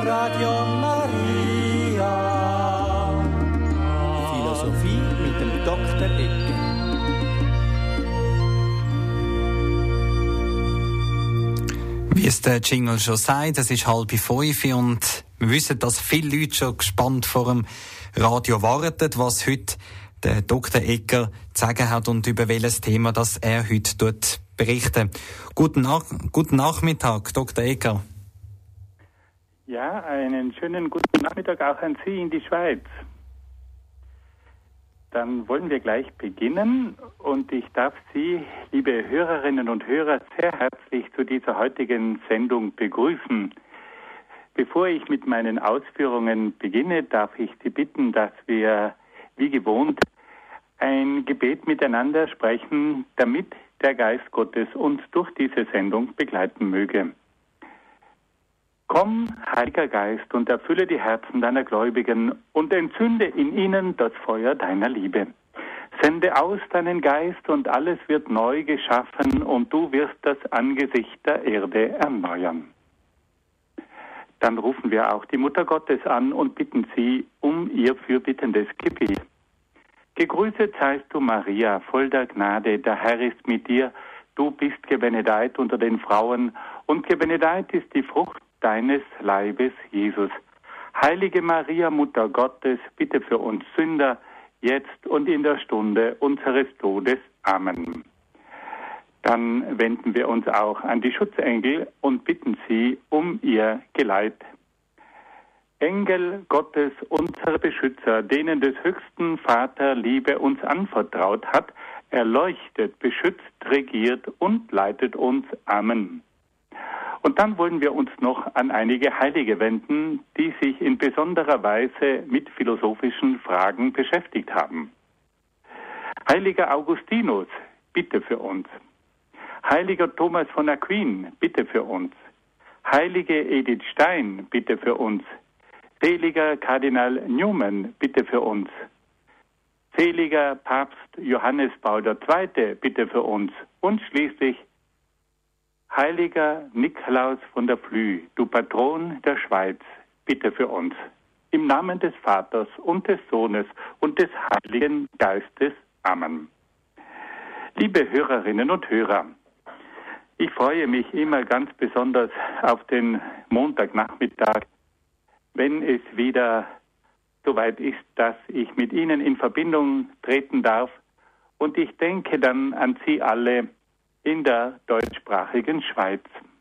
Radio Maria. Philosophie mit dem Dr. Egger. Wie es der Jingle schon sagt, es ist 4:30 und wir wissen, dass viele Leute schon gespannt vor dem Radio warten, was heute der Dr. Egger zu sagen hat und über welches Thema das er heute berichten. Guten Nachmittag, Dr. Egger. Ja, einen schönen guten Nachmittag auch an Sie in die Schweiz. Dann wollen wir gleich beginnen und ich darf Sie, liebe Hörerinnen und Hörer, sehr herzlich zu dieser heutigen Sendung begrüßen. Bevor ich mit meinen Ausführungen beginne, darf ich Sie bitten, dass wir, wie gewohnt, ein Gebet miteinander sprechen, damit der Geist Gottes uns durch diese Sendung begleiten möge. Komm, Heiliger Geist, und erfülle die Herzen deiner Gläubigen und entzünde in ihnen das Feuer deiner Liebe. Sende aus deinen Geist und alles wird neu geschaffen und du wirst das Angesicht der Erde erneuern. Dann rufen wir auch die Mutter Gottes an und bitten sie um ihr fürbittendes Gebet. Gegrüßet seist du, Maria, voll der Gnade, der Herr ist mit dir. Du bist gebenedeit unter den Frauen und gebenedeit ist die Frucht deines Leibes, Jesus. Heilige Maria, Mutter Gottes, bitte für uns Sünder, jetzt und in der Stunde unseres Todes. Amen. Dann wenden wir uns auch an die Schutzengel und bitten sie um ihr Geleit. Engel Gottes, unser Beschützer, denen des höchsten Vater Liebe uns anvertraut hat, erleuchtet, beschützt, regiert und leitet uns. Amen. Und dann wollen wir uns noch an einige Heilige wenden, die sich in besonderer Weise mit philosophischen Fragen beschäftigt haben. Heiliger Augustinus, bitte für uns. Heiliger Thomas von Aquin, bitte für uns. Heilige Edith Stein, bitte für uns. Seliger Kardinal Newman, bitte für uns. Seliger Papst Johannes Paul II, bitte für uns. Und schließlich Heiliger Nikolaus von der Flüe, du Patron der Schweiz, bitte für uns. Im Namen des Vaters und des Sohnes und des Heiligen Geistes. Amen. Liebe Hörerinnen und Hörer, ich freue mich immer ganz besonders auf den Montagnachmittag, wenn es wieder soweit ist, dass ich mit Ihnen in Verbindung treten darf. Und ich denke dann an Sie alle in der deutschsprachigen Schweiz.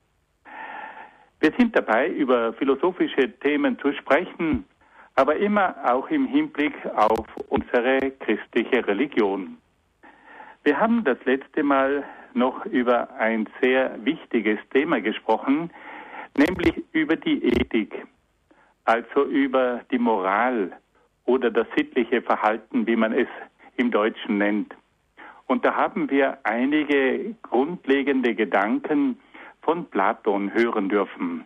Wir sind dabei, über philosophische Themen zu sprechen, aber immer auch im Hinblick auf unsere christliche Religion. Wir haben das letzte Mal noch über ein sehr wichtiges Thema gesprochen, nämlich über die Ethik, also über die Moral oder das sittliche Verhalten, wie man es im Deutschen nennt. Und da haben wir einige grundlegende Gedanken von Platon hören dürfen.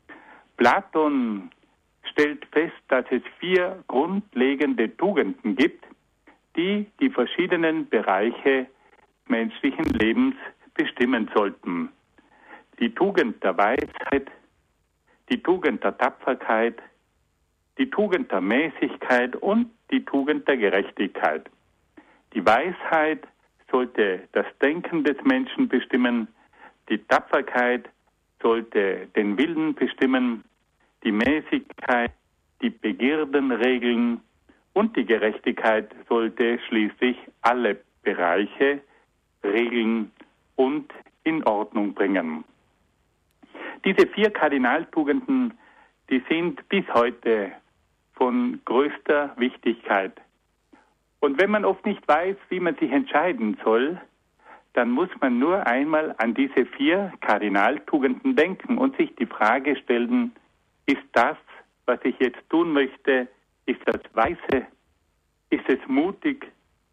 Platon stellt fest, dass es 4 grundlegende Tugenden gibt, die die verschiedenen Bereiche menschlichen Lebens bestimmen sollten. Die Tugend der Weisheit, die Tugend der Tapferkeit, die Tugend der Mäßigkeit und die Tugend der Gerechtigkeit. Die Weisheit sollte das Denken des Menschen bestimmen, die Tapferkeit sollte den Willen bestimmen, die Mäßigkeit, die Begierden regeln und die Gerechtigkeit sollte schließlich alle Bereiche regeln und in Ordnung bringen. Diese 4 Kardinaltugenden, die sind bis heute von größter Wichtigkeit. Und wenn man oft nicht weiß, wie man sich entscheiden soll, dann muss man nur einmal an diese 4 Kardinaltugenden denken und sich die Frage stellen, ist das, was ich jetzt tun möchte, ist das weise, ist es mutig,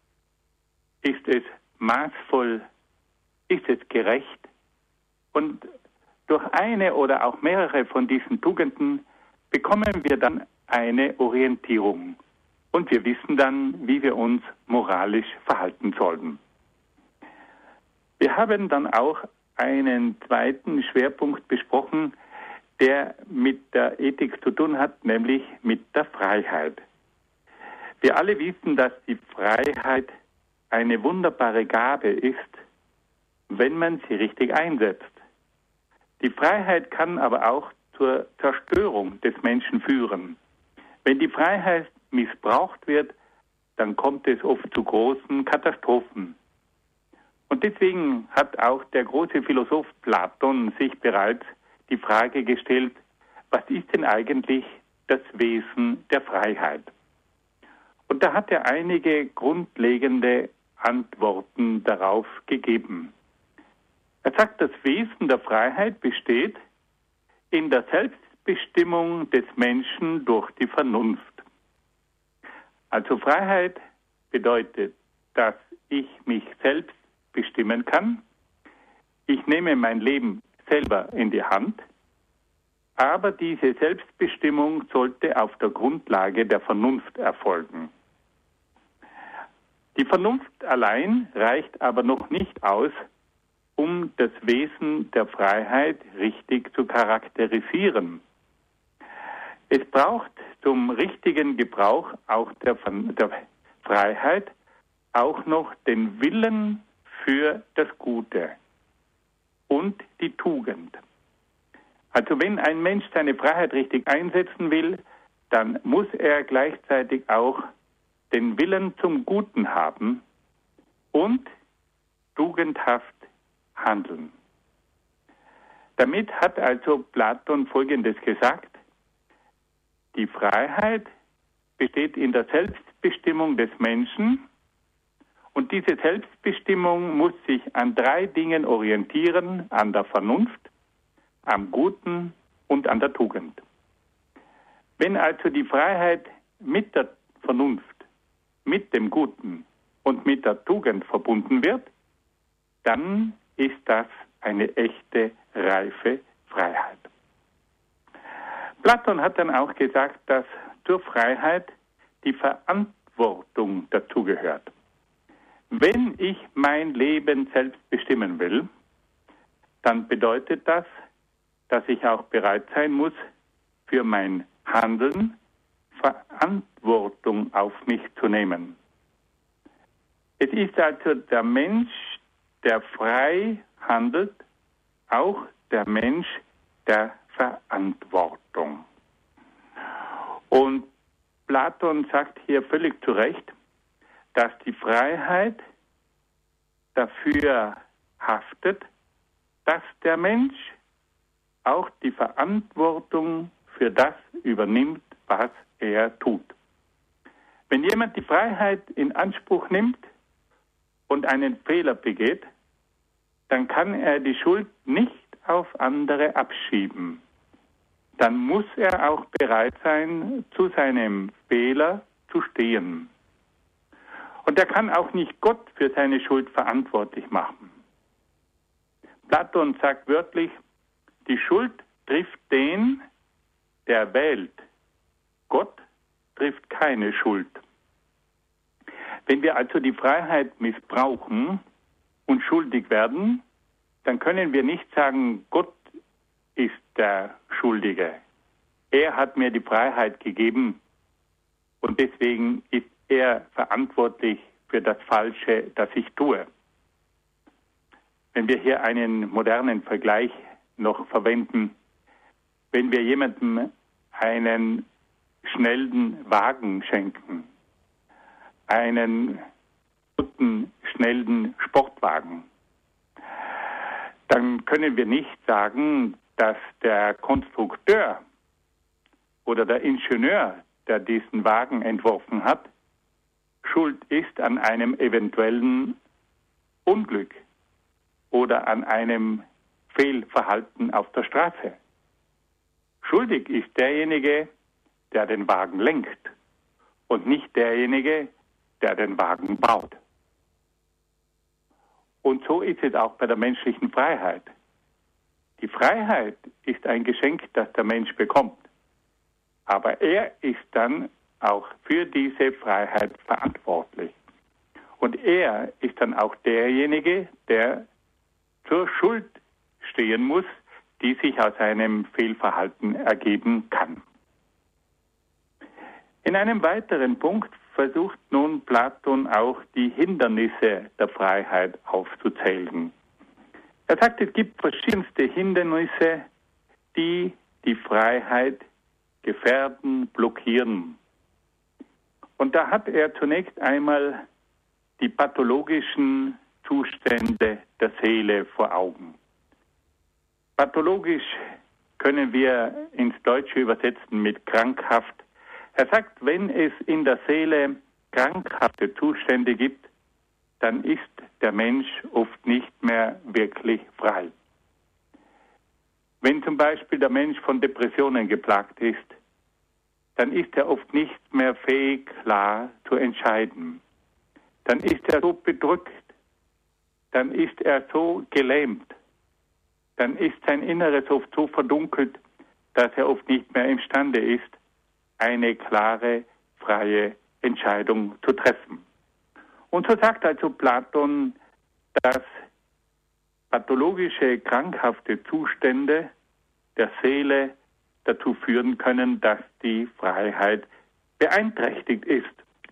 ist es maßvoll, ist es gerecht? Und durch eine oder auch mehrere von diesen Tugenden bekommen wir dann eine Orientierung. Und wir wissen dann, wie wir uns moralisch verhalten sollen. Wir haben dann auch einen zweiten Schwerpunkt besprochen, der mit der Ethik zu tun hat, nämlich mit der Freiheit. Wir alle wissen, dass die Freiheit eine wunderbare Gabe ist, wenn man sie richtig einsetzt. Die Freiheit kann aber auch zur Zerstörung des Menschen führen. Wenn die Freiheit missbraucht wird, dann kommt es oft zu großen Katastrophen. Und deswegen hat auch der große Philosoph Platon sich bereits die Frage gestellt, was ist denn eigentlich das Wesen der Freiheit? Und da hat er einige grundlegende Antworten darauf gegeben. Er sagt, das Wesen der Freiheit besteht in der Selbstbestimmung des Menschen durch die Vernunft. Also Freiheit bedeutet, dass ich mich selbst bestimmen kann. Ich nehme mein Leben selber in die Hand, aber diese Selbstbestimmung sollte auf der Grundlage der Vernunft erfolgen. Die Vernunft allein reicht aber noch nicht aus, um das Wesen der Freiheit richtig zu charakterisieren. Es braucht zum richtigen Gebrauch auch der Freiheit auch noch den Willen für das Gute und die Tugend. Also wenn ein Mensch seine Freiheit richtig einsetzen will, dann muss er gleichzeitig auch den Willen zum Guten haben und tugendhaft handeln. Damit hat also Platon Folgendes gesagt: Die Freiheit besteht in der Selbstbestimmung des Menschen und diese Selbstbestimmung muss sich an 3 Dingen orientieren: an der Vernunft, am Guten und an der Tugend. Wenn also die Freiheit mit der Vernunft, mit dem Guten und mit der Tugend verbunden wird, dann ist das eine echte, reife Freiheit. Platon hat dann auch gesagt, dass zur Freiheit die Verantwortung dazugehört. Wenn ich mein Leben selbst bestimmen will, dann bedeutet das, dass ich auch bereit sein muss, für mein Handeln Verantwortung auf mich zu nehmen. Es ist also der Mensch, der frei handelt, auch der Mensch der Verantwortung. Und Platon sagt hier völlig zu Recht, dass die Freiheit dafür haftet, dass der Mensch auch die Verantwortung für das übernimmt, was er tut. Wenn jemand die Freiheit in Anspruch nimmt und einen Fehler begeht, dann kann er die Schuld nicht auf andere abschieben. Dann muss er auch bereit sein, zu seinem Fehler zu stehen. Und er kann auch nicht Gott für seine Schuld verantwortlich machen. Platon sagt wörtlich, die Schuld trifft den, der wählt. Gott trifft keine Schuld. Wenn wir also die Freiheit missbrauchen und schuldig werden, dann können wir nicht sagen, Gott ist der Schuldige. Er hat mir die Freiheit gegeben und deswegen ist er verantwortlich für das Falsche, das ich tue. Wenn wir hier einen modernen Vergleich noch verwenden, wenn wir jemandem einen schnellen Wagen schenken, einen guten, schnellen Sportwagen, dann können wir nicht sagen, dass der Konstrukteur oder der Ingenieur, der diesen Wagen entworfen hat, schuld ist an einem eventuellen Unglück oder an einem Fehlverhalten auf der Straße. Schuldig ist derjenige, der den Wagen lenkt und nicht derjenige, der den Wagen baut. Und so ist es auch bei der menschlichen Freiheit. Die Freiheit ist ein Geschenk, das der Mensch bekommt. Aber er ist dann auch für diese Freiheit verantwortlich. Und er ist dann auch derjenige, der zur Schuld stehen muss, die sich aus einem Fehlverhalten ergeben kann. In einem weiteren Punkt versucht nun Platon auch die Hindernisse der Freiheit aufzuzählen. Er sagt, es gibt verschiedenste Hindernisse, die die Freiheit gefährden, blockieren. Und da hat er zunächst einmal die pathologischen Zustände der Seele vor Augen. Pathologisch können wir ins Deutsche übersetzen mit krankhaft. Er sagt, wenn es in der Seele krankhafte Zustände gibt, dann ist der Mensch oft nicht mehr wirklich frei. Wenn zum Beispiel der Mensch von Depressionen geplagt ist, dann ist er oft nicht mehr fähig, klar zu entscheiden. Dann ist er so bedrückt, dann ist er so gelähmt, dann ist sein Inneres oft so verdunkelt, dass er oft nicht mehr imstande ist, eine klare, freie Entscheidung zu treffen. Und so sagt also Platon, dass pathologische, krankhafte Zustände der Seele dazu führen können, dass die Freiheit beeinträchtigt ist.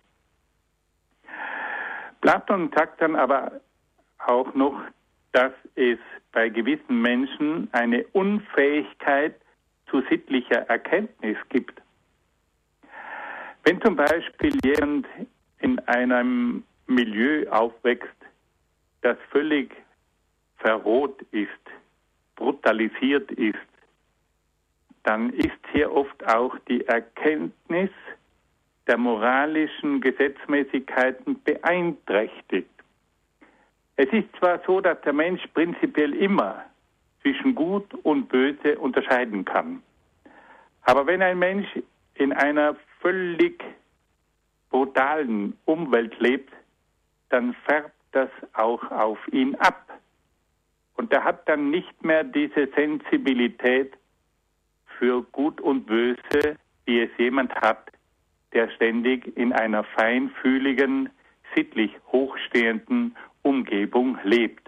Platon sagt dann aber auch noch, dass es bei gewissen Menschen eine Unfähigkeit zu sittlicher Erkenntnis gibt. Wenn zum Beispiel jemand in einem Milieu aufwächst, das völlig verroht ist, brutalisiert ist, dann ist hier oft auch die Erkenntnis der moralischen Gesetzmäßigkeiten beeinträchtigt. Es ist zwar so, dass der Mensch prinzipiell immer zwischen Gut und Böse unterscheiden kann, aber wenn ein Mensch in einer völlig brutalen Umwelt lebt, dann färbt das auch auf ihn ab. Und er hat dann nicht mehr diese Sensibilität für Gut und Böse, wie es jemand hat, der ständig in einer feinfühligen, sittlich hochstehenden Umgebung lebt.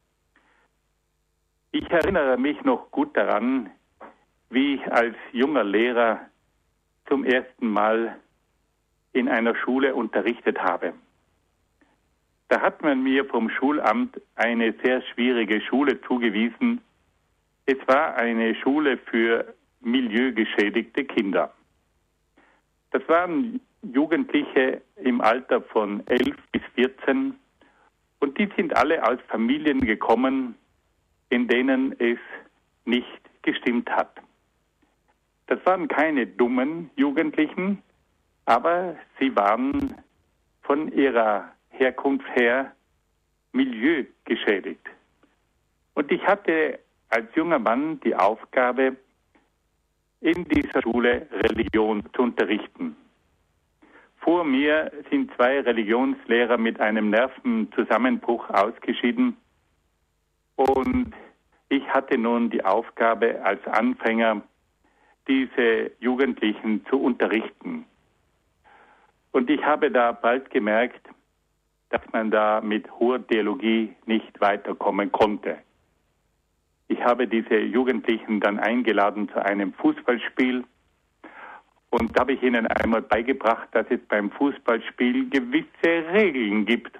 Ich erinnere mich noch gut daran, wie ich als junger Lehrer zum ersten Mal in einer Schule unterrichtet habe. Da hat man mir vom Schulamt eine sehr schwierige Schule zugewiesen. Es war eine Schule für milieugeschädigte Kinder. Das waren Jugendliche im Alter von 11 bis 14 und die sind alle aus Familien gekommen, in denen es nicht gestimmt hat. Das waren keine dummen Jugendlichen, aber sie waren von ihrer Herkunft her milieugeschädigt. Und ich hatte als junger Mann die Aufgabe, in dieser Schule Religion zu unterrichten. Vor mir sind 2 Religionslehrer mit einem Nervenzusammenbruch ausgeschieden und ich hatte nun die Aufgabe als Anfänger, diese Jugendlichen zu unterrichten. Und ich habe da bald gemerkt, dass man da mit hoher Theologie nicht weiterkommen konnte. Ich habe diese Jugendlichen dann eingeladen zu einem Fußballspiel und da habe ich ihnen einmal beigebracht, dass es beim Fußballspiel gewisse Regeln gibt.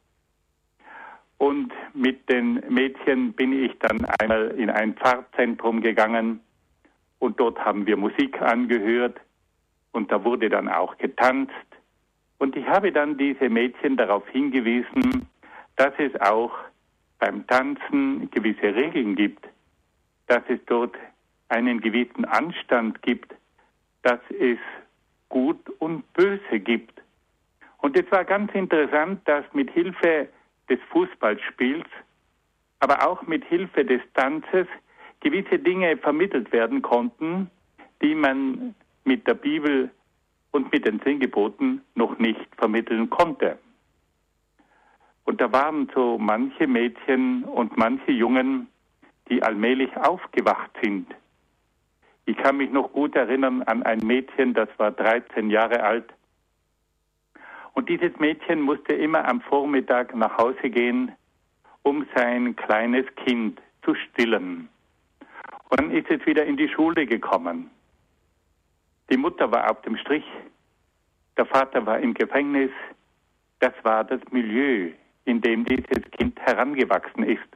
Und mit den Mädchen bin ich dann einmal in ein Pfarrzentrum gegangen und dort haben wir Musik angehört und da wurde dann auch getanzt. Und ich habe dann diese Mädchen darauf hingewiesen, dass es auch beim Tanzen gewisse Regeln gibt, dass es dort einen gewissen Anstand gibt, dass es Gut und Böse gibt. Und es war ganz interessant, dass mit Hilfe des Fußballspiels, aber auch mit Hilfe des Tanzes gewisse Dinge vermittelt werden konnten, die man mit der Bibel und mit den 10 Geboten noch nicht vermitteln konnte. Und da waren so manche Mädchen und manche Jungen, die allmählich aufgewacht sind. Ich kann mich noch gut erinnern an ein Mädchen, das war 13 Jahre alt. Und dieses Mädchen musste immer am Vormittag nach Hause gehen, um sein kleines Kind zu stillen. Und dann ist es wieder in die Schule gekommen. Die Mutter war auf dem Strich, der Vater war im Gefängnis. Das war das Milieu, in dem dieses Kind herangewachsen ist.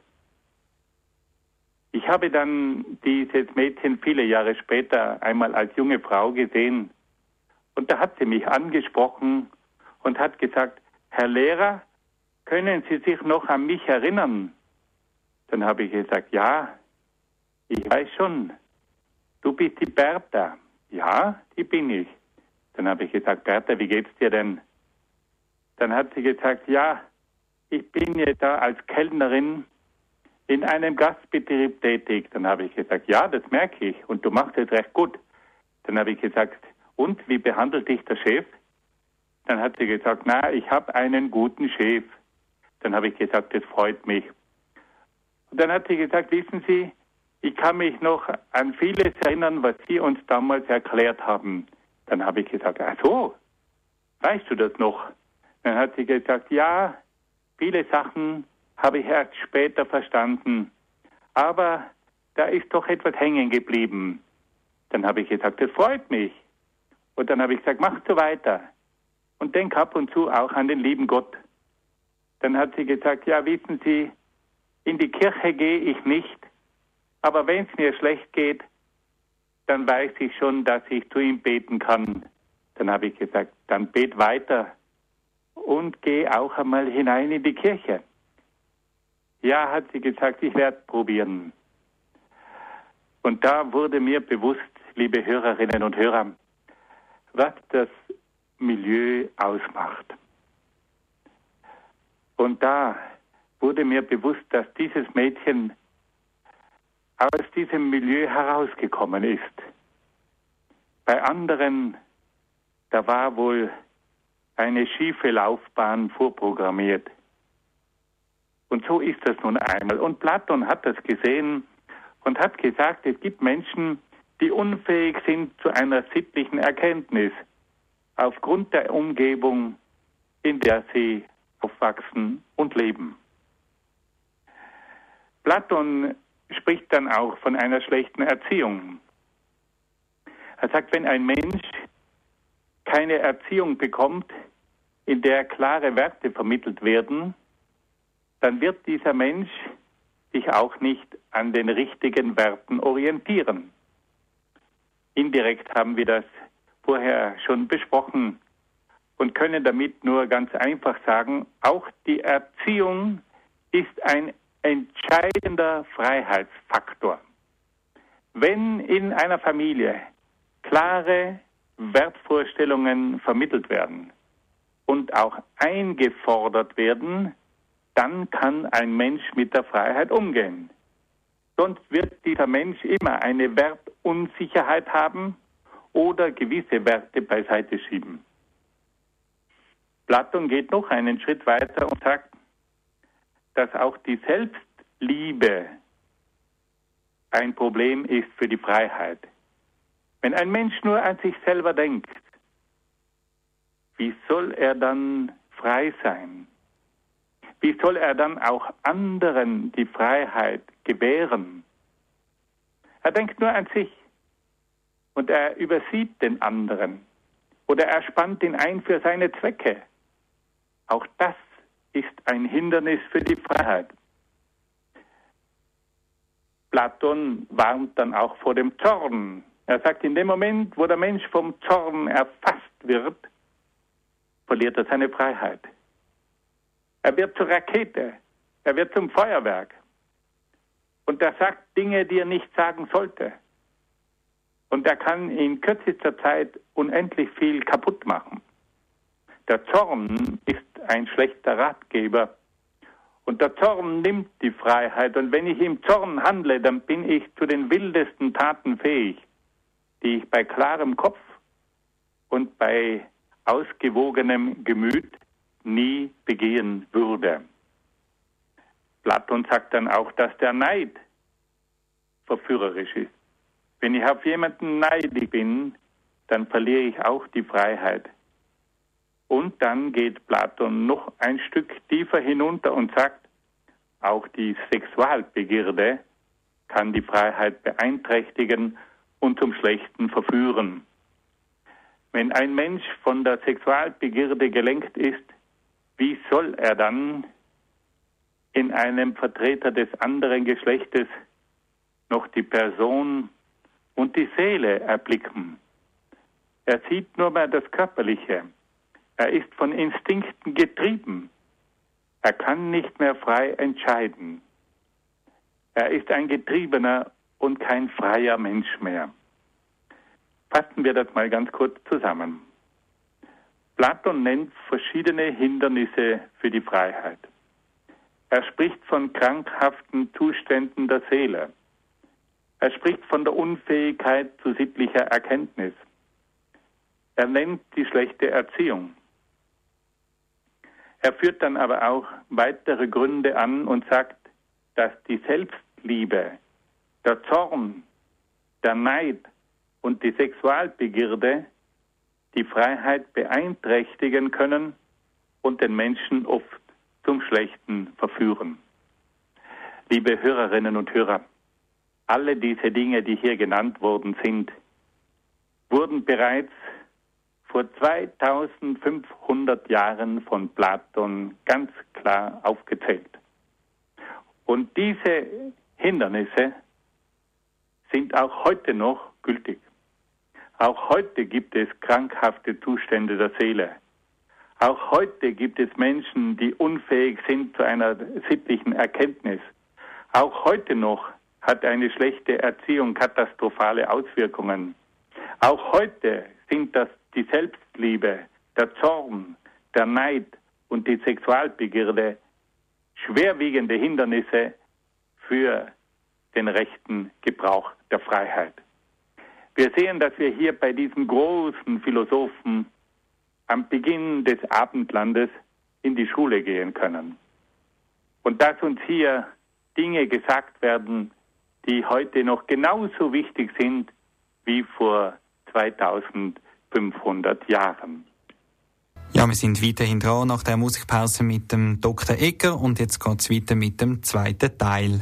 Ich habe dann dieses Mädchen viele Jahre später einmal als junge Frau gesehen. Und da hat sie mich angesprochen und hat gesagt, Herr Lehrer, können Sie sich noch an mich erinnern? Dann habe ich gesagt, ja, ich weiß schon. Du bist die Bertha. Ja, die bin ich. Dann habe ich gesagt, Bertha, wie geht's dir denn? Dann hat sie gesagt, ja, ich bin jetzt da als Kellnerin in einem Gastbetrieb tätig. Dann habe ich gesagt, ja, das merke ich und du machst es recht gut. Dann habe ich gesagt, und wie behandelt dich der Chef? Dann hat sie gesagt, na, ich habe einen guten Chef. Dann habe ich gesagt, das freut mich. Und dann hat sie gesagt, wissen Sie, ich kann mich noch an vieles erinnern, was Sie uns damals erklärt haben. Dann habe ich gesagt, ach so, weißt du das noch? Dann hat sie gesagt, ja, viele Sachen habe ich erst später verstanden, aber da ist doch etwas hängen geblieben. Dann habe ich gesagt, das freut mich. Und dann habe ich gesagt, mach so weiter und denk ab und zu auch an den lieben Gott. Dann hat sie gesagt, ja, wissen Sie, in die Kirche gehe ich nicht, aber wenn es mir schlecht geht, dann weiß ich schon, dass ich zu ihm beten kann. Dann habe ich gesagt, dann bet weiter und geh auch einmal hinein in die Kirche. Ja, hat sie gesagt, ich werde probieren. Und da wurde mir bewusst, liebe Hörerinnen und Hörer, was das Milieu ausmacht. Und da wurde mir bewusst, dass dieses Mädchen aus diesem Milieu herausgekommen ist. Bei anderen, da war wohl eine schiefe Laufbahn vorprogrammiert. Und so ist das nun einmal. Und Platon hat das gesehen und hat gesagt, es gibt Menschen, die unfähig sind zu einer sittlichen Erkenntnis aufgrund der Umgebung, in der sie aufwachsen und leben. Platon spricht dann auch von einer schlechten Erziehung. Er sagt, wenn ein Mensch keine Erziehung bekommt, in der klare Werte vermittelt werden, dann wird dieser Mensch sich auch nicht an den richtigen Werten orientieren. Indirekt haben wir das vorher schon besprochen und können damit nur ganz einfach sagen, auch die Erziehung ist ein entscheidender Freiheitsfaktor. Wenn in einer Familie klare Wertvorstellungen vermittelt werden und auch eingefordert werden, dann kann ein Mensch mit der Freiheit umgehen. Sonst wird dieser Mensch immer eine Wertunsicherheit haben oder gewisse Werte beiseite schieben. Platon geht noch einen Schritt weiter und sagt, dass auch die Selbstliebe ein Problem ist für die Freiheit. Wenn ein Mensch nur an sich selber denkt, wie soll er dann frei sein? Wie soll er dann auch anderen die Freiheit gewähren? Er denkt nur an sich und er übersieht den anderen oder er spannt ihn ein für seine Zwecke. Auch das ist ein Hindernis für die Freiheit. Platon warnt dann auch vor dem Zorn. Er sagt, in dem Moment, wo der Mensch vom Zorn erfasst wird, verliert er seine Freiheit. Er wird zur Rakete, er wird zum Feuerwerk. Und er sagt Dinge, die er nicht sagen sollte. Und er kann in kürzester Zeit unendlich viel kaputt machen. Der Zorn ist ein schlechter Ratgeber. Und der Zorn nimmt die Freiheit. Und wenn ich im Zorn handle, dann bin ich zu den wildesten Taten fähig, die ich bei klarem Kopf und bei ausgewogenem Gemüt nie begehen würde. Platon sagt dann auch, dass der Neid verführerisch ist. Wenn ich auf jemanden neidig bin, dann verliere ich auch die Freiheit. Und dann geht Platon noch ein Stück tiefer hinunter und sagt, auch die Sexualbegierde kann die Freiheit beeinträchtigen und zum Schlechten verführen. Wenn ein Mensch von der Sexualbegierde gelenkt ist, wie soll er dann in einem Vertreter des anderen Geschlechtes noch die Person und die Seele erblicken? Er sieht nur mehr das Körperliche. Er ist von Instinkten getrieben. Er kann nicht mehr frei entscheiden. Er ist ein Getriebener und kein freier Mensch mehr. Fassen wir das mal ganz kurz zusammen. Platon nennt verschiedene Hindernisse für die Freiheit. Er spricht von krankhaften Zuständen der Seele. Er spricht von der Unfähigkeit zu sittlicher Erkenntnis. Er nennt die schlechte Erziehung. Er führt dann aber auch weitere Gründe an und sagt, dass die Selbstliebe, der Zorn, der Neid und die Sexualbegierde die Freiheit beeinträchtigen können und den Menschen oft zum Schlechten verführen. Liebe Hörerinnen und Hörer, alle diese Dinge, die hier genannt worden sind, wurden bereits vor 2500 Jahren von Platon ganz klar aufgezählt. Und diese Hindernisse sind auch heute noch gültig. Auch heute gibt es krankhafte Zustände der Seele. Auch heute gibt es Menschen, die unfähig sind zu einer sittlichen Erkenntnis. Auch heute noch hat eine schlechte Erziehung katastrophale Auswirkungen. Auch heute sind das die Selbstliebe, der Zorn, der Neid und die Sexualbegierde schwerwiegende Hindernisse für den rechten Gebrauch der Freiheit. Wir sehen, dass wir hier bei diesem großen Philosophen am Beginn des Abendlandes in die Schule gehen können. Und dass uns hier Dinge gesagt werden, die heute noch genauso wichtig sind wie vor 2500 Jahren. Ja, wir sind weiterhin dran nach der Musikpause mit dem Dr. Egger und jetzt geht es weiter mit dem zweiten Teil.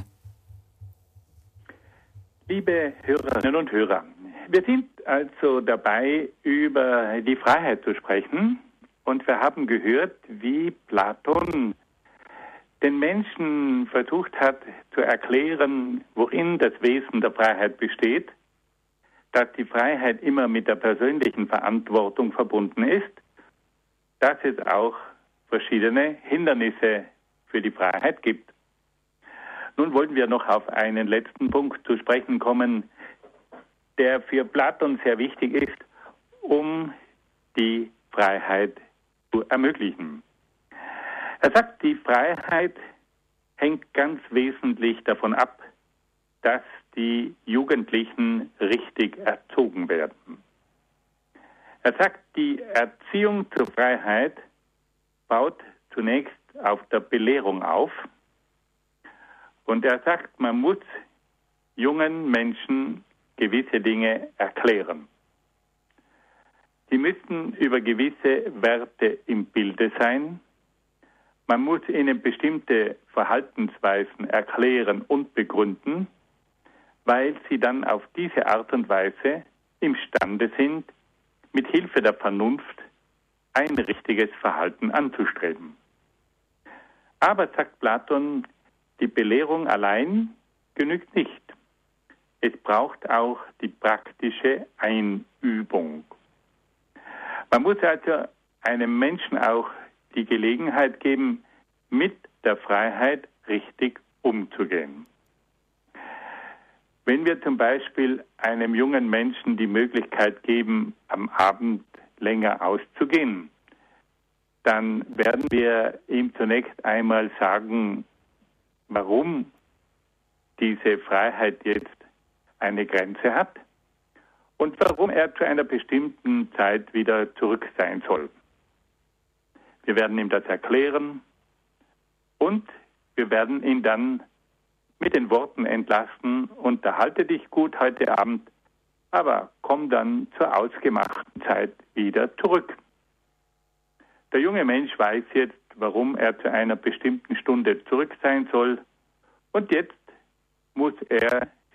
Liebe Hörerinnen und Hörer, wir sind also dabei, über die Freiheit zu sprechen und wir haben gehört, wie Platon den Menschen versucht hat zu erklären, worin das Wesen der Freiheit besteht, dass die Freiheit immer mit der persönlichen Verantwortung verbunden ist, dass es auch verschiedene Hindernisse für die Freiheit gibt. Nun wollen wir noch auf einen letzten Punkt zu sprechen kommen, der für Platon sehr wichtig ist, um die Freiheit zu ermöglichen. Er sagt, die Freiheit hängt ganz wesentlich davon ab, dass die Jugendlichen richtig erzogen werden. Er sagt, die Erziehung zur Freiheit baut zunächst auf der Belehrung auf. Und er sagt, man muss jungen Menschen gewisse Dinge erklären. Sie müssen über gewisse Werte im Bilde sein. Man muss ihnen bestimmte Verhaltensweisen erklären und begründen, weil sie dann auf diese Art und Weise imstande sind, mit Hilfe der Vernunft ein richtiges Verhalten anzustreben. Aber, sagt Platon, die Belehrung allein genügt nicht. Es braucht auch die praktische Einübung. Man muss also einem Menschen auch die Gelegenheit geben, mit der Freiheit richtig umzugehen. Wenn wir zum Beispiel einem jungen Menschen die Möglichkeit geben, am Abend länger auszugehen, dann werden wir ihm zunächst einmal sagen, warum diese Freiheit jetzt eine Grenze hat und warum er zu einer bestimmten Zeit wieder zurück sein soll. Wir werden ihm das erklären und wir werden ihn dann mit den Worten entlassen: unterhalte dich gut heute Abend, aber komm dann zur ausgemachten Zeit wieder zurück. Der junge Mensch weiß jetzt, warum er zu einer bestimmten Stunde zurück sein soll, und jetzt muss er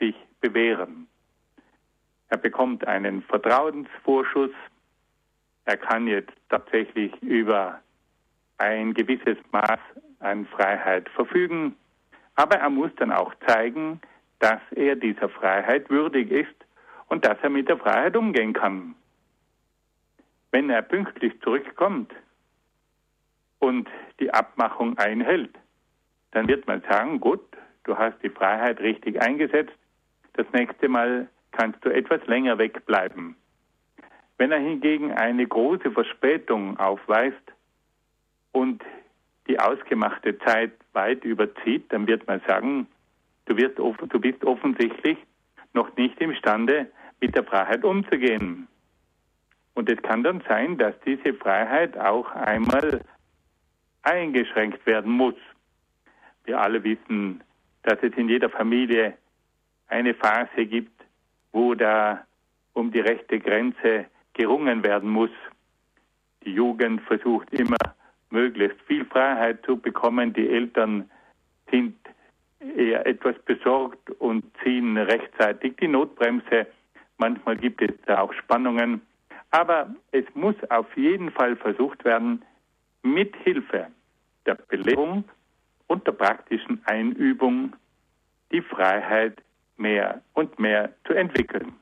sich bewähren. Er bekommt einen Vertrauensvorschuss. Er kann jetzt tatsächlich über ein gewisses Maß an Freiheit verfügen. Aber er muss dann auch zeigen, dass er dieser Freiheit würdig ist und dass er mit der Freiheit umgehen kann. Wenn er pünktlich zurückkommt und die Abmachung einhält, dann wird man sagen, gut, du hast die Freiheit richtig eingesetzt, das nächste Mal kannst du etwas länger wegbleiben. Wenn er hingegen eine große Verspätung aufweist und die ausgemachte Zeit weit überzieht, dann wird man sagen, du bist offensichtlich noch nicht imstande, mit der Freiheit umzugehen. Und es kann dann sein, dass diese Freiheit auch einmal eingeschränkt werden muss. Wir alle wissen, dass es in jeder Familie eine Phase gibt, wo da um die rechte Grenze gerungen werden muss. Die Jugend versucht immer, möglichst viel Freiheit zu bekommen. Die Eltern sind eher etwas besorgt und ziehen rechtzeitig die Notbremse. Manchmal gibt es da auch Spannungen. Aber es muss auf jeden Fall versucht werden, mit Hilfe der Belehrung und der praktischen Einübung die Freiheit mehr und mehr zu entwickeln.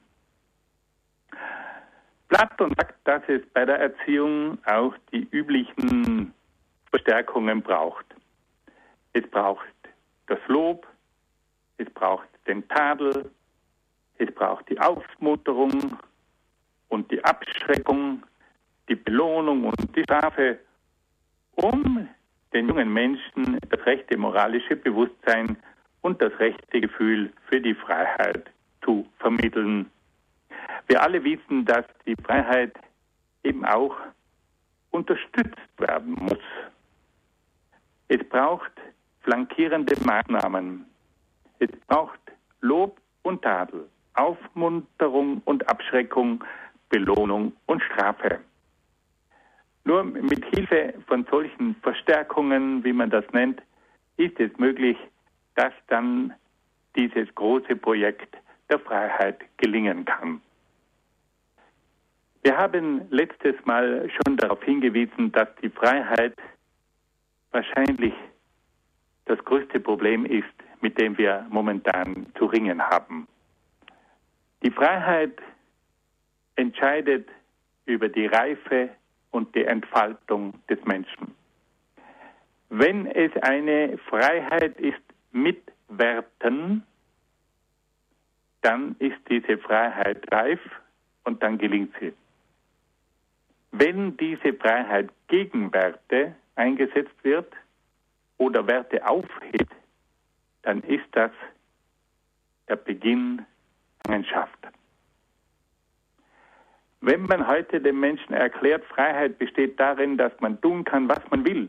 Platon sagt, dass es bei der Erziehung auch die üblichen Verstärkungen braucht. Es braucht das Lob, es braucht den Tadel, es braucht die Aufmunterung und die Abschreckung, die Belohnung und die Strafe, um den jungen Menschen das rechte moralische Bewusstsein und das rechte Gefühl für die Freiheit zu vermitteln. Wir alle wissen, dass die Freiheit eben auch unterstützt werden muss. Es braucht flankierende Maßnahmen. Es braucht Lob und Tadel, Aufmunterung und Abschreckung, Belohnung und Strafe. Nur mit Hilfe von solchen Verstärkungen, wie man das nennt, ist es möglich, dass dann dieses große Projekt der Freiheit gelingen kann. Wir haben letztes Mal schon darauf hingewiesen, dass die Freiheit wahrscheinlich das größte Problem ist, mit dem wir momentan zu ringen haben. Die Freiheit entscheidet über die Reife und die Entfaltung des Menschen. Wenn es eine Freiheit ist mit Werten, dann ist diese Freiheit reif und dann gelingt sie. Wenn diese Freiheit gegen Werte eingesetzt wird oder Werte aufhebt, dann ist das der Beginn der Gefangenschaft. Wenn man heute den Menschen erklärt, Freiheit besteht darin, dass man tun kann, was man will,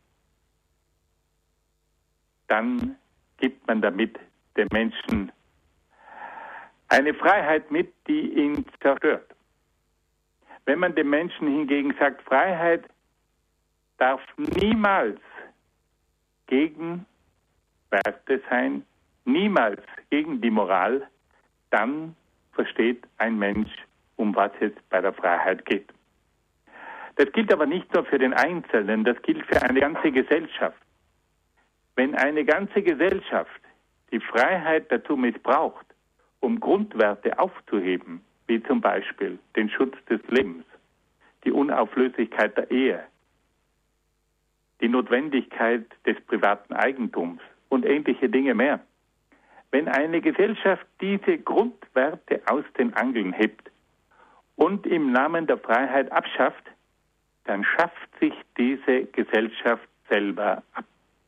dann gibt man damit dem Menschen eine Freiheit mit, die ihn zerstört. Wenn man dem Menschen hingegen sagt, Freiheit darf niemals gegen Werte sein, niemals gegen die Moral, dann versteht ein Mensch, um was es bei der Freiheit geht. Das gilt aber nicht nur für den Einzelnen, das gilt für eine ganze Gesellschaft. Wenn eine ganze Gesellschaft die Freiheit dazu missbraucht, um Grundwerte aufzuheben, wie zum Beispiel den Schutz des Lebens, die Unauflöslichkeit der Ehe, die Notwendigkeit des privaten Eigentums und ähnliche Dinge mehr. Wenn eine Gesellschaft diese Grundwerte aus den Angeln hebt und im Namen der Freiheit abschafft, dann schafft sich diese Gesellschaft selber ab.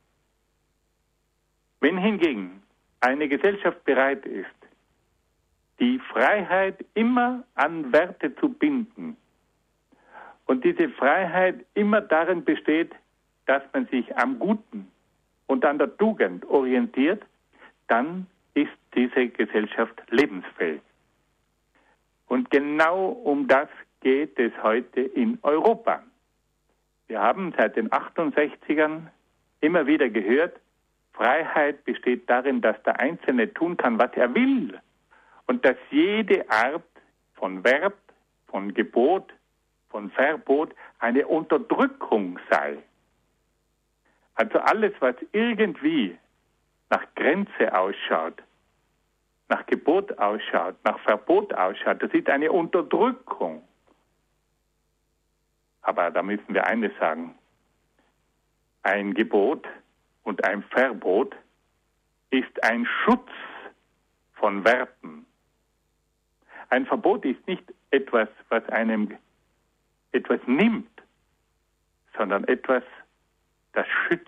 Wenn hingegen eine Gesellschaft bereit ist, die Freiheit immer an Werte zu binden und diese Freiheit immer darin besteht, dass man sich am Guten und an der Tugend orientiert, dann ist diese Gesellschaft lebensfähig. Und genau um das geht es heute in Europa. Wir haben seit den 68ern immer wieder gehört, Freiheit besteht darin, dass der Einzelne tun kann, was er will. Und dass jede Art von Verb, von Gebot, von Verbot eine Unterdrückung sei. Also alles, was irgendwie nach Grenze ausschaut, nach Gebot ausschaut, nach Verbot ausschaut, das ist eine Unterdrückung. Aber da müssen wir eines sagen. Ein Gebot und ein Verbot ist ein Schutz von Werten. Ein Verbot ist nicht etwas, was einem etwas nimmt, sondern etwas, das schützt.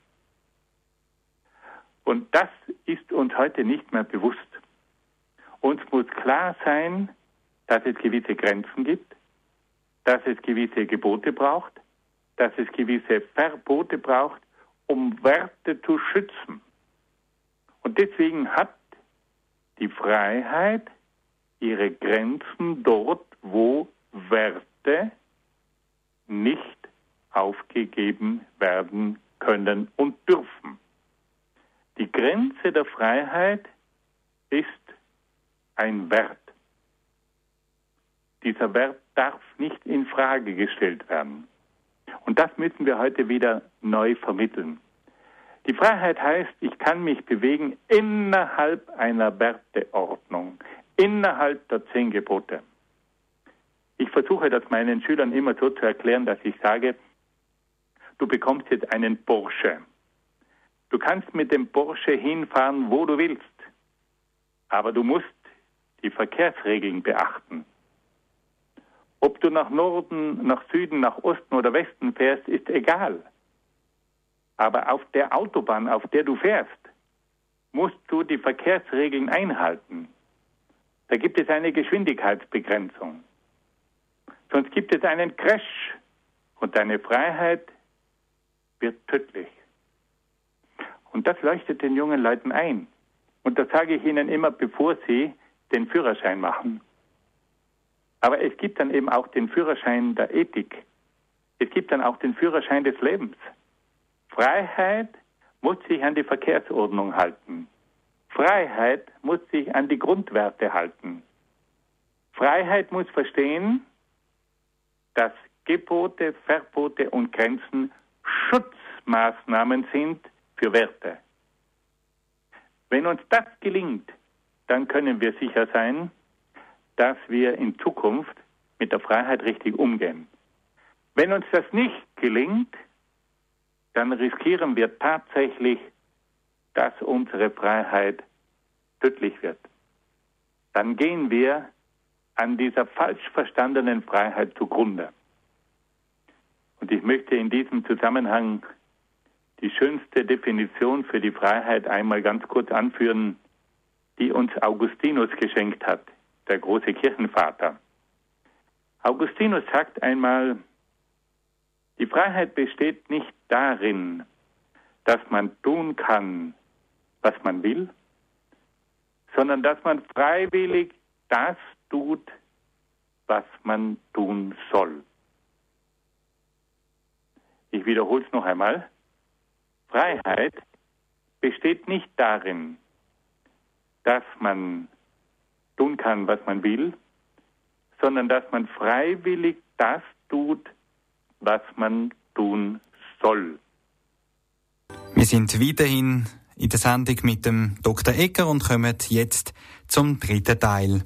Und das ist uns heute nicht mehr bewusst. Uns muss klar sein, dass es gewisse Grenzen gibt, dass es gewisse Gebote braucht, dass es gewisse Verbote braucht, um Werte zu schützen. Und deswegen hat die Freiheit ihre Grenzen dort, wo Werte nicht aufgegeben werden können und dürfen. Die Grenze der Freiheit ist ein Wert. Dieser Wert darf nicht in Frage gestellt werden. Und das müssen wir heute wieder neu vermitteln. Die Freiheit heißt, ich kann mich bewegen innerhalb einer Werteordnung, innerhalb der 10 Gebote. Ich versuche das meinen Schülern immer so zu erklären, dass ich sage, du bekommst jetzt einen Porsche. Du kannst mit dem Porsche hinfahren, wo du willst. Aber du musst die Verkehrsregeln beachten. Ob du nach Norden, nach Süden, nach Osten oder Westen fährst, ist egal. Aber auf der Autobahn, auf der du fährst, musst du die Verkehrsregeln einhalten. Da gibt es eine Geschwindigkeitsbegrenzung. Sonst gibt es einen Crash und deine Freiheit wird tödlich. Und das leuchtet den jungen Leuten ein. Und das sage ich ihnen immer, bevor sie den Führerschein machen. Aber es gibt dann eben auch den Führerschein der Ethik. Es gibt dann auch den Führerschein des Lebens. Freiheit muss sich an die Verkehrsordnung halten. Freiheit muss sich an die Grundwerte halten. Freiheit muss verstehen, dass Gebote, Verbote und Grenzen Schutzmaßnahmen sind für Werte. Wenn uns das gelingt, dann können wir sicher sein, dass wir in Zukunft mit der Freiheit richtig umgehen. Wenn uns das nicht gelingt, dann riskieren wir tatsächlich, dass unsere Freiheit tödlich wird. Dann gehen wir an dieser falsch verstandenen Freiheit zugrunde. Und ich möchte in diesem Zusammenhang die schönste Definition für die Freiheit einmal ganz kurz anführen, die uns Augustinus geschenkt hat, der große Kirchenvater. Augustinus sagt einmal, die Freiheit besteht nicht darin, dass man tun kann, was man will, sondern dass man freiwillig das tut, was man tun soll. Ich wiederhole es noch einmal. Freiheit besteht nicht darin, dass man tun kann, was man will, sondern dass man freiwillig das tut, was man tun soll. Wir sind weiterhin in der Sendung mit dem Dr. Egger und kommen jetzt zum 3. Teil.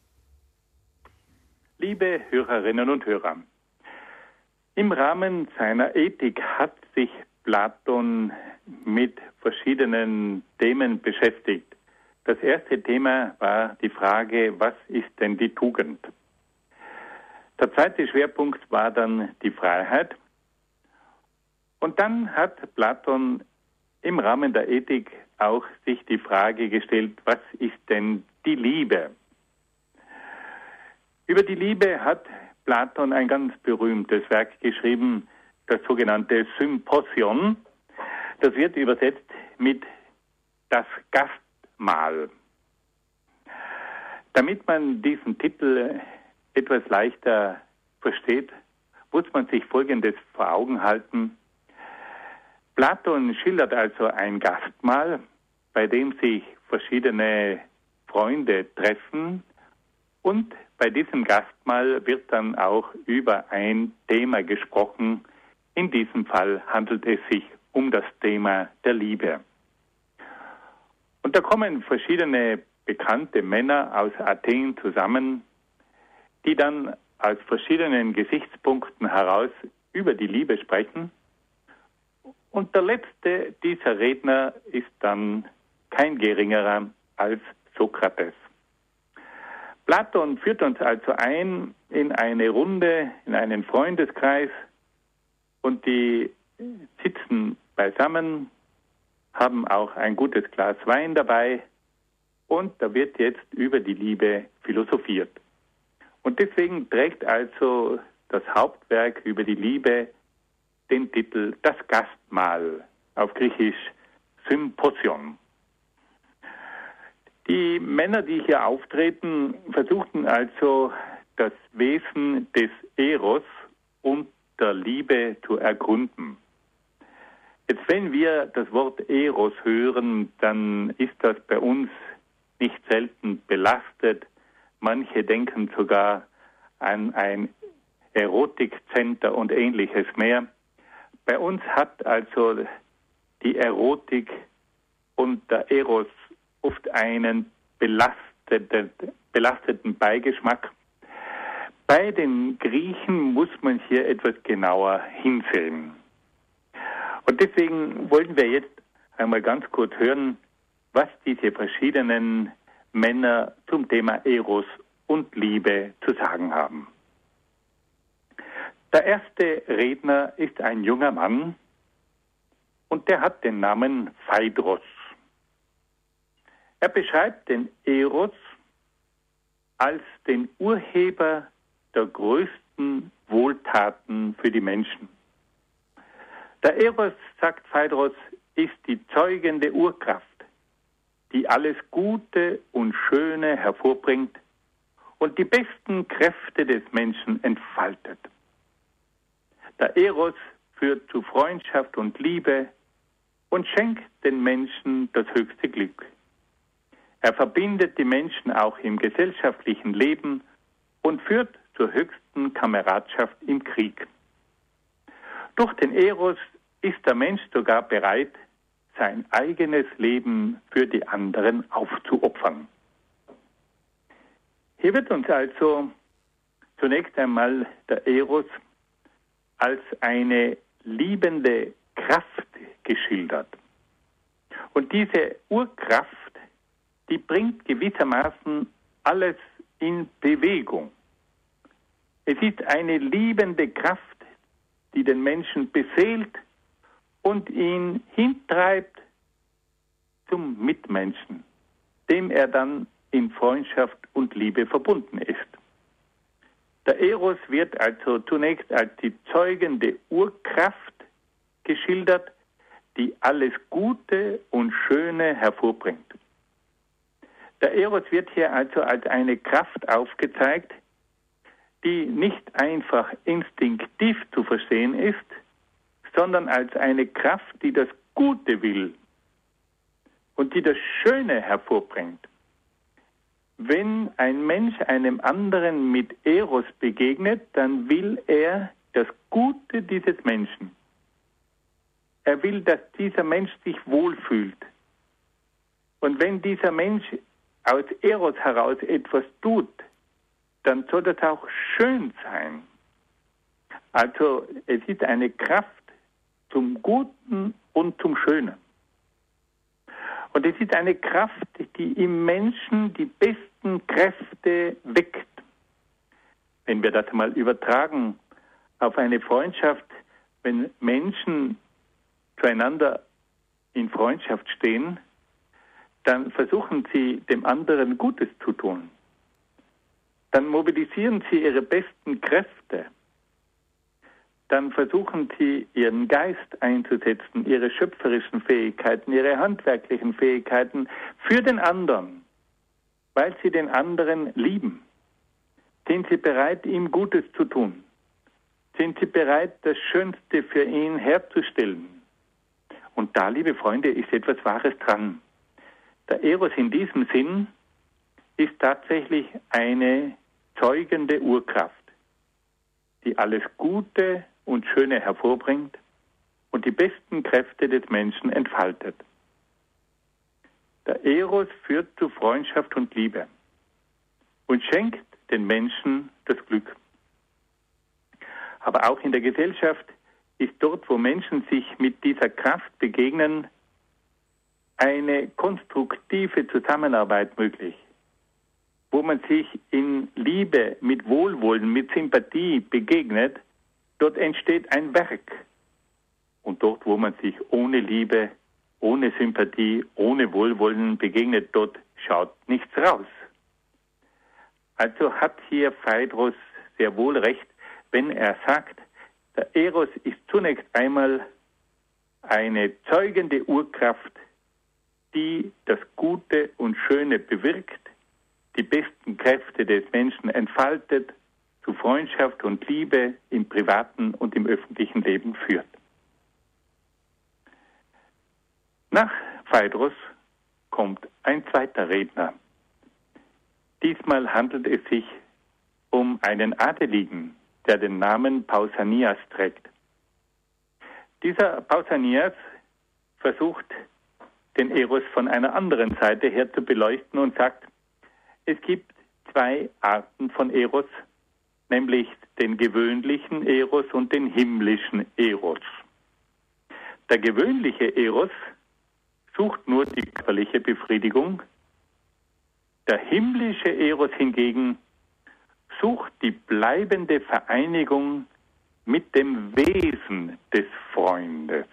Liebe Hörerinnen und Hörer, im Rahmen seiner Ethik hat sich Platon mit verschiedenen Themen beschäftigt. Das erste Thema war die Frage, was ist denn die Tugend? Der zweite Schwerpunkt war dann die Freiheit. Und dann hat Platon im Rahmen der Ethik auch sich die Frage gestellt, was ist denn die Liebe? Über die Liebe hat Platon ein ganz berühmtes Werk geschrieben, das sogenannte Symposion. Das wird übersetzt mit das Gastmahl. Damit man diesen Titel etwas leichter versteht, muss man sich Folgendes vor Augen halten. Platon schildert also ein Gastmahl, bei dem sich verschiedene Freunde treffen, und bei diesem Gastmahl wird dann auch über ein Thema gesprochen. In diesem Fall handelt es sich um das Thema der Liebe. Und da kommen verschiedene bekannte Männer aus Athen zusammen, die dann aus verschiedenen Gesichtspunkten heraus über die Liebe sprechen. Und der letzte dieser Redner ist dann kein geringerer als Sokrates. Platon führt uns also ein in eine Runde, in einen Freundeskreis, und die sitzen beisammen, haben auch ein gutes Glas Wein dabei, und da wird jetzt über die Liebe philosophiert. Und deswegen trägt also das Hauptwerk über die Liebe den Titel Das Gastmahl, auf Griechisch Symposion. Die Männer, die hier auftreten, versuchten also das Wesen des Eros und der Liebe zu ergründen. Jetzt, wenn wir das Wort Eros hören, dann ist das bei uns nicht selten belastet. Manche denken sogar an ein Erotikcenter und ähnliches mehr. Bei uns hat also die Erotik und der Eros oft einen belasteten Beigeschmack. Bei den Griechen muss man hier etwas genauer hinsehen. Und deswegen wollen wir jetzt einmal ganz kurz hören, was diese verschiedenen Männer zum Thema Eros und Liebe zu sagen haben. Der erste Redner ist ein junger Mann, und der hat den Namen Phaedros. Er beschreibt den Eros als den Urheber der größten Wohltaten für die Menschen. Der Eros, sagt Phaedros, ist die zeugende Urkraft, die alles Gute und Schöne hervorbringt und die besten Kräfte des Menschen entfaltet. Der Eros führt zu Freundschaft und Liebe und schenkt den Menschen das höchste Glück. Er verbindet die Menschen auch im gesellschaftlichen Leben und führt zur höchsten Kameradschaft im Krieg. Durch den Eros ist der Mensch sogar bereit, sein eigenes Leben für die anderen aufzuopfern. Hier wird uns also zunächst einmal der Eros als eine liebende Kraft geschildert. Und diese Urkraft, die bringt gewissermaßen alles in Bewegung. Es ist eine liebende Kraft, die den Menschen beseelt und ihn hintreibt zum Mitmenschen, dem er dann in Freundschaft und Liebe verbunden ist. Der Eros wird also zunächst als die zeugende Urkraft geschildert, die alles Gute und Schöne hervorbringt. Der Eros wird hier also als eine Kraft aufgezeigt, die nicht einfach instinktiv zu verstehen ist, sondern als eine Kraft, die das Gute will und die das Schöne hervorbringt. Wenn ein Mensch einem anderen mit Eros begegnet, dann will er das Gute dieses Menschen. Er will, dass dieser Mensch sich wohlfühlt. Und wenn dieser Mensch aus Eros heraus etwas tut, dann soll das auch schön sein. Also es ist eine Kraft zum Guten und zum Schönen. Und es ist eine Kraft, die im Menschen die besten Kräfte weckt. Wenn wir das mal übertragen auf eine Freundschaft, wenn Menschen zueinander in Freundschaft stehen, dann versuchen sie, dem anderen Gutes zu tun. Dann mobilisieren sie ihre besten Kräfte. Dann versuchen sie, ihren Geist einzusetzen, ihre schöpferischen Fähigkeiten, ihre handwerklichen Fähigkeiten für den anderen, weil sie den anderen lieben. Sind sie bereit, ihm Gutes zu tun? Sind sie bereit, das Schönste für ihn herzustellen? Und da, liebe Freunde, ist etwas Wahres dran. Der Eros in diesem Sinn ist tatsächlich eine zeugende Urkraft, die alles Gute und Schöne hervorbringt und die besten Kräfte des Menschen entfaltet. Der Eros führt zu Freundschaft und Liebe und schenkt den Menschen das Glück. Aber auch in der Gesellschaft ist dort, wo Menschen sich mit dieser Kraft begegnen, eine konstruktive Zusammenarbeit möglich, wo man sich in Liebe, mit Wohlwollen, mit Sympathie begegnet. Dort entsteht ein Werk. Und dort, wo man sich ohne Liebe, ohne Sympathie, ohne Wohlwollen begegnet, dort schaut nichts raus. Also hat hier Phaedrus sehr wohl recht, wenn er sagt, der Eros ist zunächst einmal eine zeugende Urkraft, die das Gute und Schöne bewirkt, die besten Kräfte des Menschen entfaltet, zu Freundschaft und Liebe im privaten und im öffentlichen Leben führt. Nach Phaedrus kommt ein zweiter Redner. Diesmal handelt es sich um einen Adeligen, der den Namen Pausanias trägt. Dieser Pausanias versucht, den Eros von einer anderen Seite her zu beleuchten und sagt, es gibt zwei Arten von Eros, nämlich den gewöhnlichen Eros und den himmlischen Eros. Der gewöhnliche Eros sucht nur die körperliche Befriedigung. Der himmlische Eros hingegen sucht die bleibende Vereinigung mit dem Wesen des Freundes.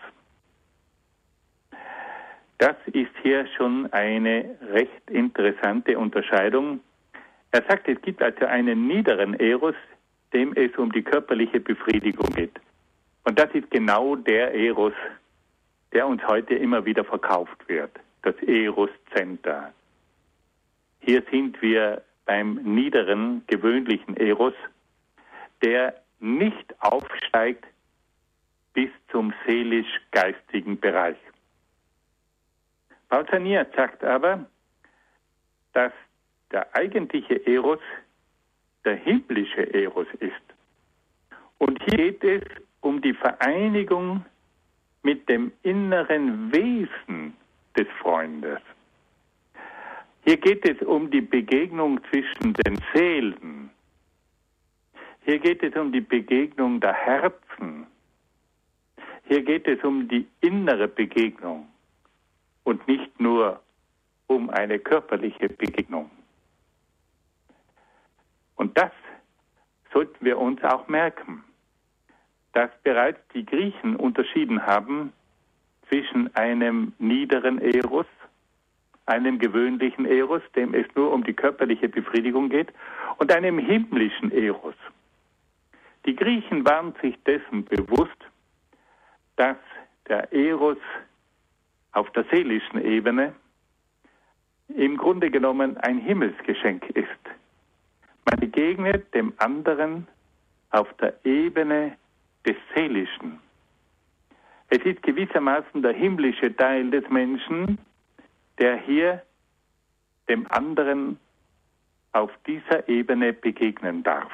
Das ist hier schon eine recht interessante Unterscheidung. Er sagt, es gibt also einen niederen Eros, dem es um die körperliche Befriedigung geht. Und das ist genau der Eros, der uns heute immer wieder verkauft wird, das Eros-Center. Hier sind wir beim niederen, gewöhnlichen Eros, der nicht aufsteigt bis zum seelisch-geistigen Bereich. Pausanias sagt aber, dass der eigentliche Eros der himmlische Eros ist. Und hier geht es um die Vereinigung mit dem inneren Wesen des Freundes. Hier geht es um die Begegnung zwischen den Seelen. Hier geht es um die Begegnung der Herzen. Hier geht es um die innere Begegnung und nicht nur um eine körperliche Begegnung. Und das sollten wir uns auch merken, dass bereits die Griechen unterschieden haben zwischen einem niederen Eros, einem gewöhnlichen Eros, dem es nur um die körperliche Befriedigung geht, und einem himmlischen Eros. Die Griechen waren sich dessen bewusst, dass der Eros auf der seelischen Ebene im Grunde genommen ein Himmelsgeschenk ist. Man begegnet dem anderen auf der Ebene des Seelischen. Es ist gewissermaßen der himmlische Teil des Menschen, der hier dem anderen auf dieser Ebene begegnen darf.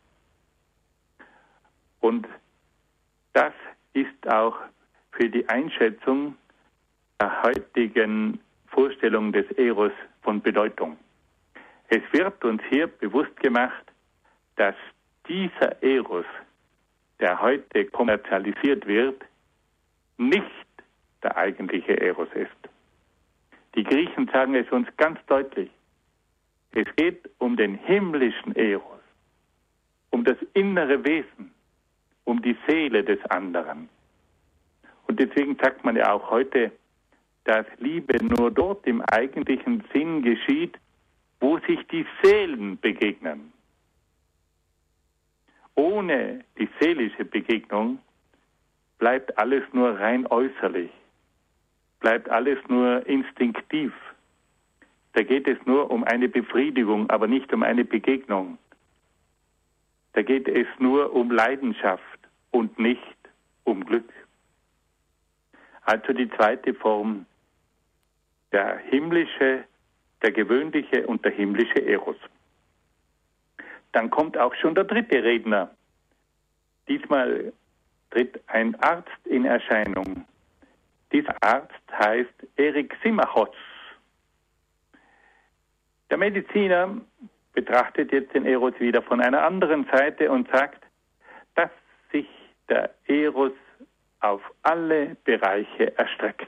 Und das ist auch für die Einschätzung der heutigen Vorstellung des Eros von Bedeutung. Es wird uns hier bewusst gemacht, dass dieser Eros, der heute kommerzialisiert wird, nicht der eigentliche Eros ist. Die Griechen sagen es uns ganz deutlich. Es geht um den himmlischen Eros, um das innere Wesen, um die Seele des anderen. Und deswegen sagt man ja auch heute, dass Liebe nur dort im eigentlichen Sinn geschieht, wo sich die Seelen begegnen. Ohne die seelische Begegnung bleibt alles nur rein äußerlich, bleibt alles nur instinktiv. Da geht es nur um eine Befriedigung, aber nicht um eine Begegnung. Da geht es nur um Leidenschaft und nicht um Glück. Also die zweite Form, der himmlische, der gewöhnliche und der himmlische Eros. Dann kommt auch schon der dritte Redner. Diesmal tritt ein Arzt in Erscheinung. Dieser Arzt heißt Eryximachos. Der Mediziner betrachtet jetzt den Eros wieder von einer anderen Seite und sagt, dass sich der Eros auf alle Bereiche erstreckt.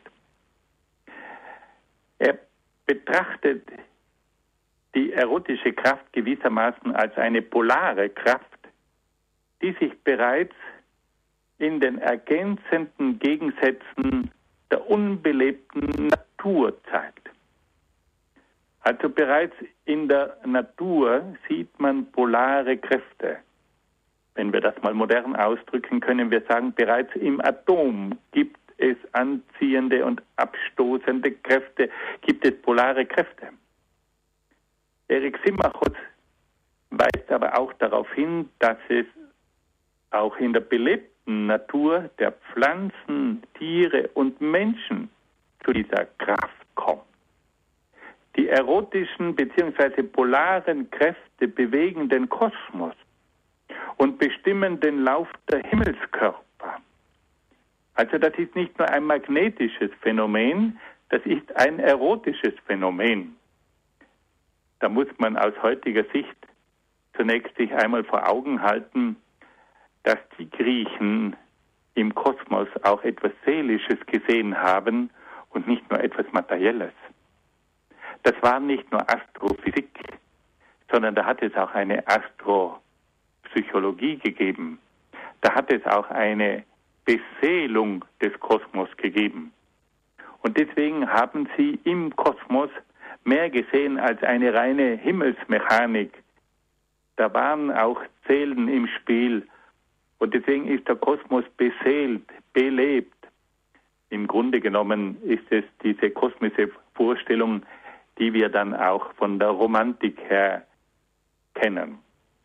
Er betrachtet die erotische Kraft gewissermaßen als eine polare Kraft, die sich bereits in den ergänzenden Gegensätzen der unbelebten Natur zeigt. Also bereits in der Natur sieht man polare Kräfte. Wenn wir das mal modern ausdrücken, können wir sagen, bereits im Atom gibt es anziehende und abstoßende Kräfte, gibt es polare Kräfte. Eryximachos weist aber auch darauf hin, dass es auch in der belebten Natur der Pflanzen, Tiere und Menschen zu dieser Kraft kommt. Die erotischen bzw. polaren Kräfte bewegen den Kosmos und bestimmen den Lauf der Himmelskörper. Also das ist nicht nur ein magnetisches Phänomen, das ist ein erotisches Phänomen. Da muss man aus heutiger Sicht zunächst sich einmal vor Augen halten, dass die Griechen im Kosmos auch etwas Seelisches gesehen haben und nicht nur etwas Materielles. Das war nicht nur Astrophysik, sondern da hat es auch eine Astropsychologie gegeben. Da hat es auch eine Beseelung des Kosmos gegeben. Und deswegen haben sie im Kosmos mehr gesehen als eine reine Himmelsmechanik. Da waren auch Seelen im Spiel. Und deswegen ist der Kosmos beseelt, belebt. Im Grunde genommen ist es diese kosmische Vorstellung, die wir dann auch von der Romantik her kennen.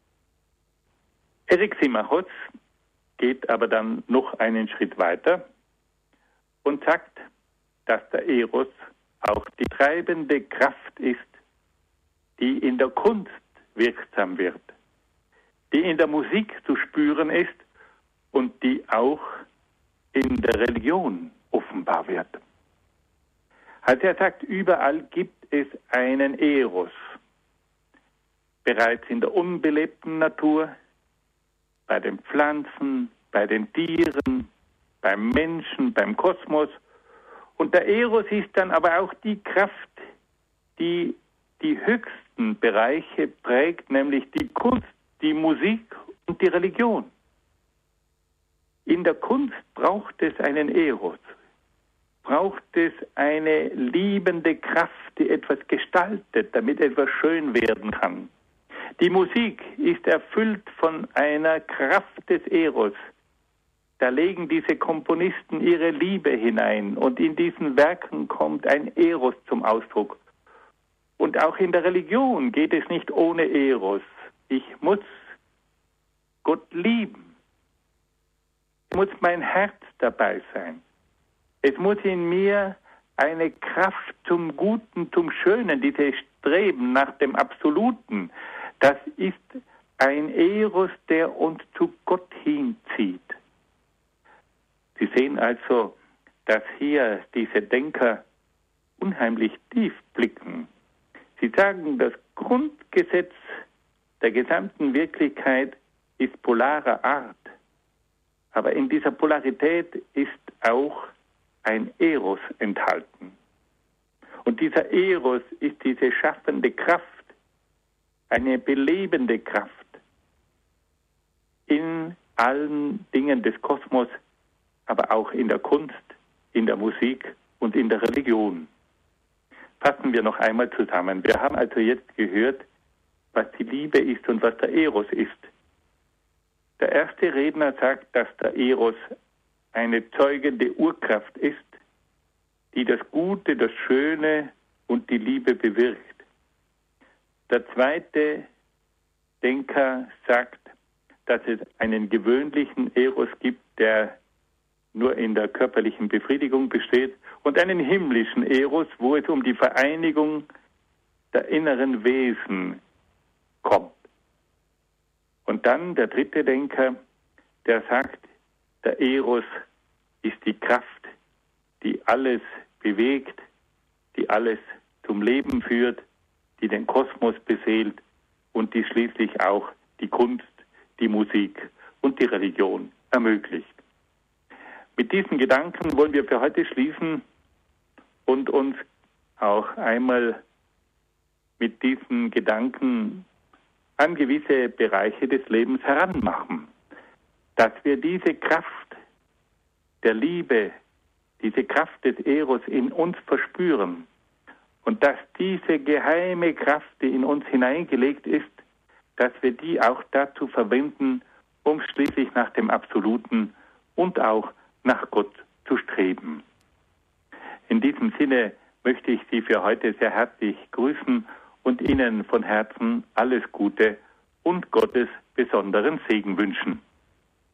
Eryximachos geht aber dann noch einen Schritt weiter und sagt, dass der Eros auch die treibende Kraft ist, die in der Kunst wirksam wird, die in der Musik zu spüren ist und die auch in der Religion offenbar wird. Also er sagt, überall gibt es einen Eros. Bereits in der unbelebten Natur, bei den Pflanzen, bei den Tieren, beim Menschen, beim Kosmos. Und der Eros ist dann aber auch die Kraft, die die höchsten Bereiche prägt, nämlich die Kunst, die Musik und die Religion. In der Kunst braucht es einen Eros, braucht es eine liebende Kraft, die etwas gestaltet, damit etwas schön werden kann. Die Musik ist erfüllt von einer Kraft des Eros. Da legen diese Komponisten ihre Liebe hinein und in diesen Werken kommt ein Eros zum Ausdruck. Und auch in der Religion geht es nicht ohne Eros. Ich muss Gott lieben. Es muss mein Herz dabei sein. Es muss in mir eine Kraft zum Guten, zum Schönen, dieses Streben nach dem Absoluten. Das ist ein Eros, der uns zu Gott hinzieht. Sie sehen also, dass hier diese Denker unheimlich tief blicken. Sie sagen, das Grundgesetz der gesamten Wirklichkeit ist polarer Art. Aber in dieser Polarität ist auch ein Eros enthalten. Und dieser Eros ist diese schaffende Kraft, eine belebende Kraft in allen Dingen des Kosmos, aber auch in der Kunst, in der Musik und in der Religion. Fassen wir noch einmal zusammen. Wir haben also jetzt gehört, was die Liebe ist und was der Eros ist. Der erste Redner sagt, dass der Eros eine zeugende Urkraft ist, die das Gute, das Schöne und die Liebe bewirkt. Der zweite Denker sagt, dass es einen gewöhnlichen Eros gibt, der nur in der körperlichen Befriedigung besteht, und einen himmlischen Eros, wo es um die Vereinigung der inneren Wesen kommt. Und dann der dritte Denker, der sagt, der Eros ist die Kraft, die alles bewegt, die alles zum Leben führt, die den Kosmos beseelt und die schließlich auch die Kunst, die Musik und die Religion ermöglicht. Mit diesen Gedanken wollen wir für heute schließen und uns auch einmal mit diesen Gedanken an gewisse Bereiche des Lebens heranmachen, dass wir diese Kraft der Liebe, diese Kraft des Eros in uns verspüren und dass diese geheime Kraft, die in uns hineingelegt ist, dass wir die auch dazu verwenden, um schließlich nach dem Absoluten und auch nach Gott zu streben. In diesem Sinne möchte ich Sie für heute sehr herzlich grüßen und Ihnen von Herzen alles Gute und Gottes besonderen Segen wünschen.